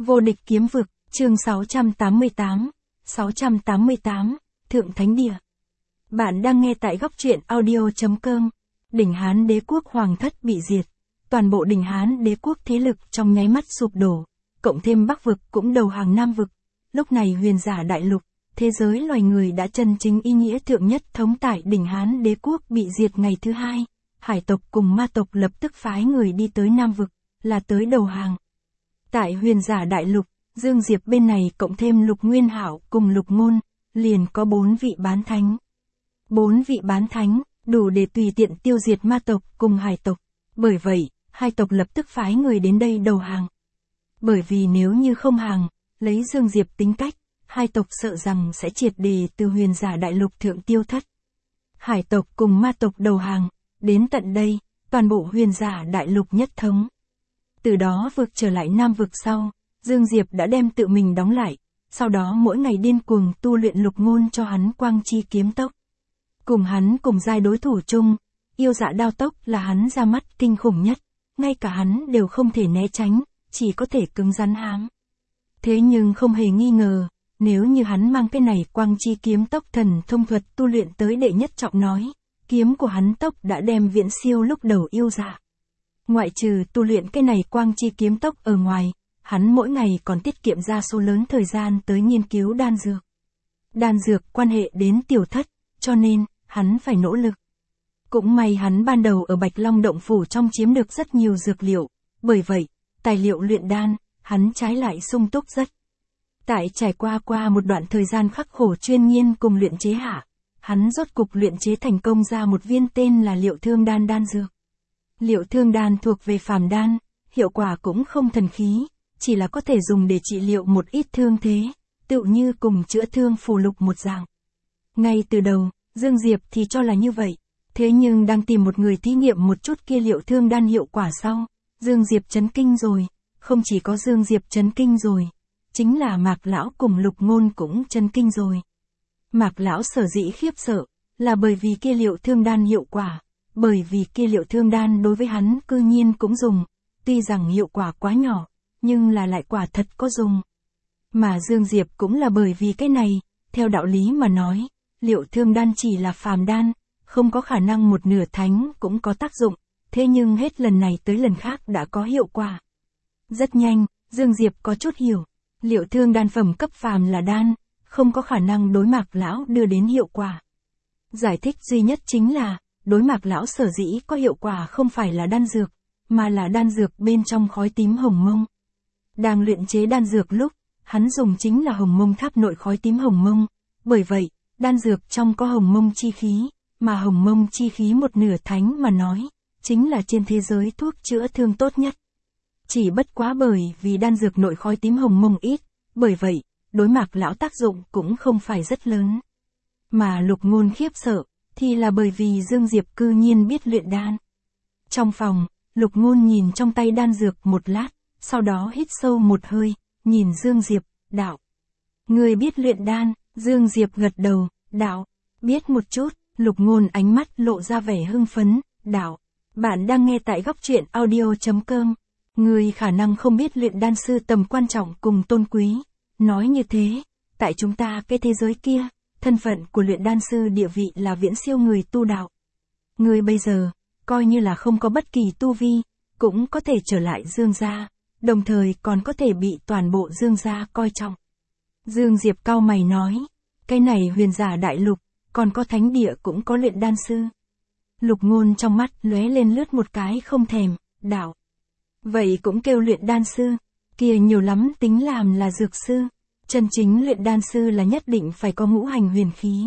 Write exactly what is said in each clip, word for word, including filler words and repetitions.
Vô địch kiếm vực, chương sáu trăm tám mươi tám, sáu trăm tám mươi tám, Thượng Thánh Địa. Bạn đang nghe tại góc truyện audio.com. Đỉnh Hán đế quốc hoàng thất bị diệt. Toàn bộ Đỉnh Hán đế quốc thế lực trong nháy mắt sụp đổ. Cộng thêm Bắc vực cũng đầu hàng Nam vực. Lúc này huyền giả đại lục, thế giới loài người đã chân chính ý nghĩa thượng nhất thống tại Đỉnh Hán đế quốc bị diệt ngày thứ hai. Hải tộc cùng ma tộc lập tức phái người đi tới Nam vực, là tới đầu hàng. Tại huyền giả đại lục, Dương Diệp bên này cộng thêm Lục Nguyên Hạo cùng Lục Ngôn, liền có bốn vị bán thánh. Bốn vị bán thánh, đủ để tùy tiện tiêu diệt ma tộc cùng hải tộc. Bởi vậy, hai tộc lập tức phái người đến đây đầu hàng. Bởi vì nếu như không hàng, lấy Dương Diệp tính cách, hai tộc sợ rằng sẽ triệt đề từ huyền giả đại lục thượng tiêu thất. Hải tộc cùng ma tộc đầu hàng, đến tận đây, toàn bộ huyền giả đại lục nhất thống. Từ đó vực trở lại Nam vực sau, Dương Diệp đã đem tự mình đóng lại, sau đó mỗi ngày điên cuồng tu luyện Lục Ngôn cho hắn quang chi kiếm tốc. Cùng hắn cùng giai đối thủ chung, yêu dạ đao tốc là hắn ra mắt kinh khủng nhất, ngay cả hắn đều không thể né tránh, chỉ có thể cứng rắn hám. Thế nhưng không hề nghi ngờ, nếu như hắn mang cái này quang chi kiếm tốc thần thông thuật tu luyện tới đệ nhất trọng nói, kiếm của hắn tốc đã đem viễn siêu lúc đầu yêu dạ. Ngoại trừ tu luyện cái này quang chi kiếm tốc ở ngoài, hắn mỗi ngày còn tiết kiệm ra số lớn thời gian tới nghiên cứu đan dược. Đan dược quan hệ đến tiểu thất, cho nên, hắn phải nỗ lực. Cũng may hắn ban đầu ở Bạch Long Động Phủ trong chiếm được rất nhiều dược liệu, bởi vậy, tài liệu luyện đan, hắn trái lại sung túc rất. Tại trải qua qua một đoạn thời gian khắc khổ chuyên nghiên cùng luyện chế hạ, hắn rốt cục luyện chế thành công ra một viên tên là Liệu Thương Đan đan dược. Liệu Thương Đan thuộc về phàm đan, hiệu quả cũng không thần khí, chỉ là có thể dùng để trị liệu một ít thương thế, tựu như cùng chữa thương phù lục một dạng. Ngay từ đầu, Dương Diệp thì cho là như vậy, thế nhưng đang tìm một người thí nghiệm một chút kia Liệu Thương Đan hiệu quả sau, Dương Diệp chấn kinh rồi, không chỉ có Dương Diệp chấn kinh rồi, chính là Mạc Lão cùng Lục Ngôn cũng chấn kinh rồi. Mạc Lão sở dĩ khiếp sợ, là bởi vì kia Liệu Thương Đan hiệu quả, bởi vì kia Liệu Thương Đan đối với hắn cư nhiên cũng dùng, tuy rằng hiệu quả quá nhỏ, nhưng là lại quả thật có dùng. Mà Dương Diệp cũng là bởi vì cái này, theo đạo lý mà nói, Liệu Thương Đan chỉ là phàm đan, không có khả năng một nửa thánh cũng có tác dụng, thế nhưng hết lần này tới lần khác đã có hiệu quả. Rất nhanh, Dương Diệp có chút hiểu, Liệu Thương Đan phẩm cấp phàm là đan, không có khả năng đối Mạc Lão đưa đến hiệu quả. Giải thích duy nhất chính là, đối Mạc Lão sở dĩ có hiệu quả không phải là đan dược, mà là đan dược bên trong khói tím hồng mông. Đang luyện chế đan dược lúc, hắn dùng chính là hồng mông tháp nội khói tím hồng mông, bởi vậy, đan dược trong có hồng mông chi khí, mà hồng mông chi khí một nửa thánh mà nói, chính là trên thế giới thuốc chữa thương tốt nhất. Chỉ bất quá bởi vì đan dược nội khói tím hồng mông ít, bởi vậy, đối Mạc Lão tác dụng cũng không phải rất lớn. Mà Lục Ngôn khiếp sợ, thì là bởi vì Dương Diệp cư nhiên biết luyện đan. Trong phòng, Lục Ngôn nhìn trong tay đan dược một lát, sau đó hít sâu một hơi, nhìn Dương Diệp, đạo. Người biết luyện đan, Dương Diệp gật đầu, đạo, biết một chút, Lục Ngôn ánh mắt lộ ra vẻ hưng phấn, đạo. Bạn đang nghe tại góc truyện audio.com. Người khả năng không biết luyện đan sư tầm quan trọng cùng tôn quý. Nói như thế, tại chúng ta cái thế giới kia, thân phận của luyện đan sư địa vị là viễn siêu người tu đạo. Người bây giờ, coi như là không có bất kỳ tu vi, cũng có thể trở lại Dương gia, đồng thời còn có thể bị toàn bộ Dương gia coi trọng. Dương Diệp cau mày nói, cái này huyền giả đại lục, còn có thánh địa cũng có luyện đan sư. Lục Ngôn trong mắt lóe lên lướt một cái không thèm, đạo. Vậy cũng kêu luyện đan sư, kia nhiều lắm tính làm là dược sư. Chân chính luyện đan sư là nhất định phải có ngũ hành huyền khí.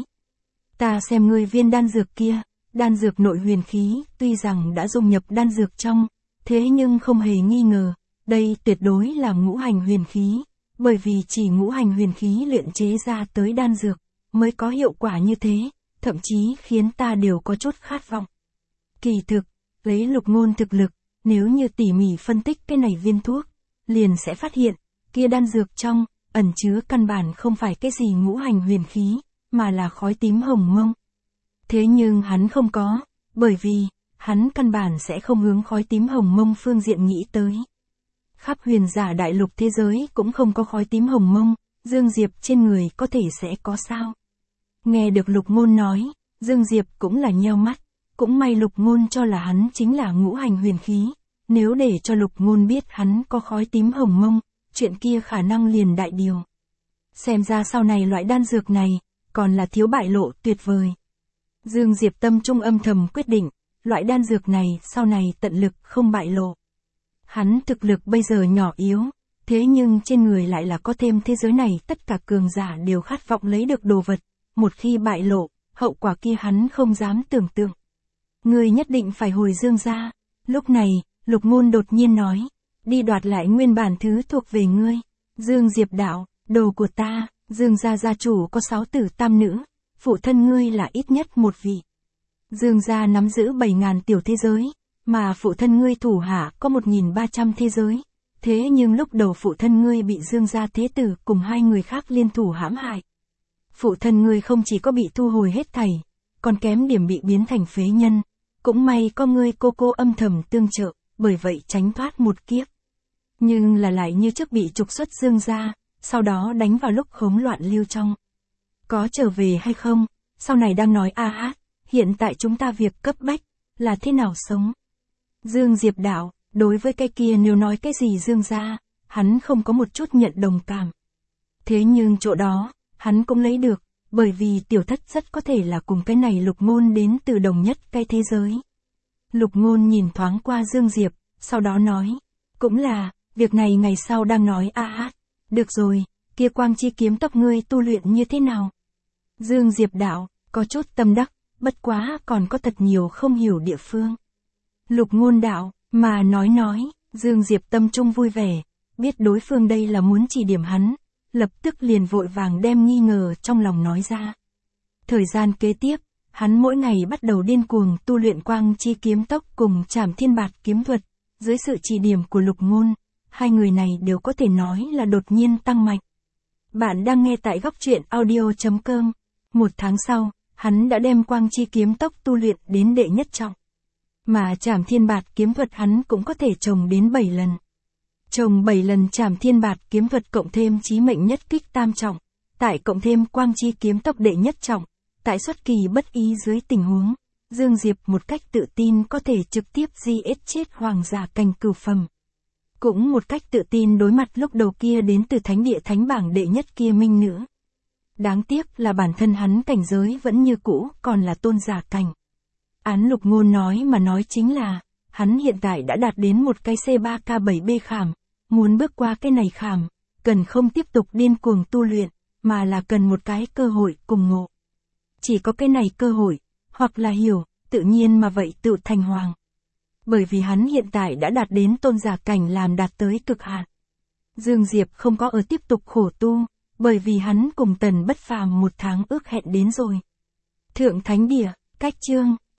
Ta xem ngươi viên đan dược kia, đan dược nội huyền khí, tuy rằng đã dung nhập đan dược trong, thế nhưng không hề nghi ngờ, đây tuyệt đối là ngũ hành huyền khí, bởi vì chỉ ngũ hành huyền khí luyện chế ra tới đan dược, mới có hiệu quả như thế, thậm chí khiến ta đều có chút khát vọng. Kỳ thực, lấy Lục Ngôn thực lực, nếu như tỉ mỉ phân tích cái này viên thuốc, liền sẽ phát hiện, kia đan dược trong, ẩn chứa căn bản không phải cái gì ngũ hành huyền khí, mà là khói tím hồng mông. Thế nhưng hắn không có, bởi vì, hắn căn bản sẽ không hướng khói tím hồng mông phương diện nghĩ tới. khắp huyền giả đại lục thế giới cũng không có khói tím hồng mông, Dương Diệp trên người có thể sẽ có sao. Nghe được Lục Ngôn nói, Dương Diệp cũng là nheo mắt, cũng may Lục Ngôn cho là hắn chính là ngũ hành huyền khí, nếu để cho Lục Ngôn biết hắn có khói tím hồng mông, chuyện kia khả năng liền đại điều. Xem ra sau này loại đan dược này, còn là thiếu bại lộ tuyệt vời. Dương Diệp tâm trung âm thầm quyết định, loại đan dược này sau này tận lực không bại lộ. Hắn thực lực bây giờ nhỏ yếu, thế nhưng trên người lại là có thêm thế giới này tất cả cường giả đều khát vọng lấy được đồ vật, một khi bại lộ, hậu quả kia hắn không dám tưởng tượng. Ngươi nhất định phải hồi Dương gia. Lúc này, Lục Ngôn đột nhiên nói, đi đoạt lại nguyên bản thứ thuộc về ngươi. Dương Diệp đạo, đồ của ta, Dương gia gia chủ có sáu tử tam nữ, phụ thân ngươi là ít nhất một vị. Dương gia nắm giữ bảy ngàn tiểu thế giới, mà phụ thân ngươi thủ hạ có một nghìn ba trăm thế giới. Thế nhưng lúc đầu phụ thân ngươi bị Dương gia thế tử cùng hai người khác liên thủ hãm hại. Phụ thân ngươi không chỉ có bị thu hồi hết thảy, còn kém điểm bị biến thành phế nhân. Cũng may có ngươi cô cô âm thầm tương trợ, bởi vậy tránh thoát một kiếp. Nhưng là lại như trước bị trục xuất Dương gia, sau đó đánh vào lúc hỗn loạn lưu trong. Có trở về hay không, sau này đang nói a hát, hiện tại chúng ta việc cấp bách, là thế nào sống. Dương Diệp đạo, đối với cái kia nếu nói cái gì Dương gia, hắn không có một chút nhận đồng cảm. Thế nhưng chỗ đó, hắn cũng lấy được, bởi vì tiểu thất rất có thể là cùng cái này Lục Ngôn đến từ đồng nhất cái thế giới. Lục Ngôn nhìn thoáng qua Dương Diệp, sau đó nói, cũng là, việc này ngày sau đang nói a hát, được rồi, kia quang chi kiếm tốc ngươi tu luyện như thế nào? Dương Diệp đạo, có chút tâm đắc, bất quá còn có thật nhiều không hiểu địa phương. Lục Ngôn đạo, mà nói nói, Dương Diệp tâm trung vui vẻ, biết đối phương đây là muốn chỉ điểm hắn, lập tức liền vội vàng đem nghi ngờ trong lòng nói ra. Thời gian kế tiếp, hắn mỗi ngày bắt đầu điên cuồng tu luyện quang chi kiếm tốc cùng Trảm Thiên Bạt kiếm thuật, dưới sự chỉ điểm của Lục Ngôn, hai người này đều có thể nói là đột nhiên tăng mạnh. Bạn đang nghe tại góc truyện audio chấm com. Một tháng sau, hắn đã đem quang chi kiếm tốc tu luyện đến đệ nhất trọng. Mà Trảm Thiên Bạt kiếm thuật hắn cũng có thể trồng đến bảy lần. Trồng bảy lần Trảm Thiên Bạt kiếm thuật cộng thêm chí mệnh nhất kích tam trọng, tại cộng thêm quang chi kiếm tốc đệ nhất trọng, tại xuất kỳ bất ý dưới tình huống, Dương Diệp một cách tự tin có thể trực tiếp giết chết hoàng giả cảnh cửu phẩm. Cũng một cách tự tin đối mặt lúc đầu kia đến từ thánh địa thánh bảng đệ nhất kia minh nữ. Đáng tiếc là bản thân hắn cảnh giới vẫn như cũ, còn là tôn giả cảnh. Án Lục Ngôn nói mà nói chính là, hắn hiện tại đã đạt đến một cái C ba K bảy B khảm, muốn bước qua cái này khảm, cần không tiếp tục điên cuồng tu luyện, mà là cần một cái cơ hội cùng ngộ. Chỉ có cái này cơ hội, hoặc là hiểu, tự nhiên mà vậy tự thành hoàng. Bởi vì hắn hiện tại đã đạt đến tôn giả cảnh làm đạt tới cực hạn. Dương Diệp không có ở tiếp tục khổ tu, bởi vì hắn cùng Tần Bất Phàm một tháng ước hẹn đến rồi. Thượng Thánh Địa, cách chương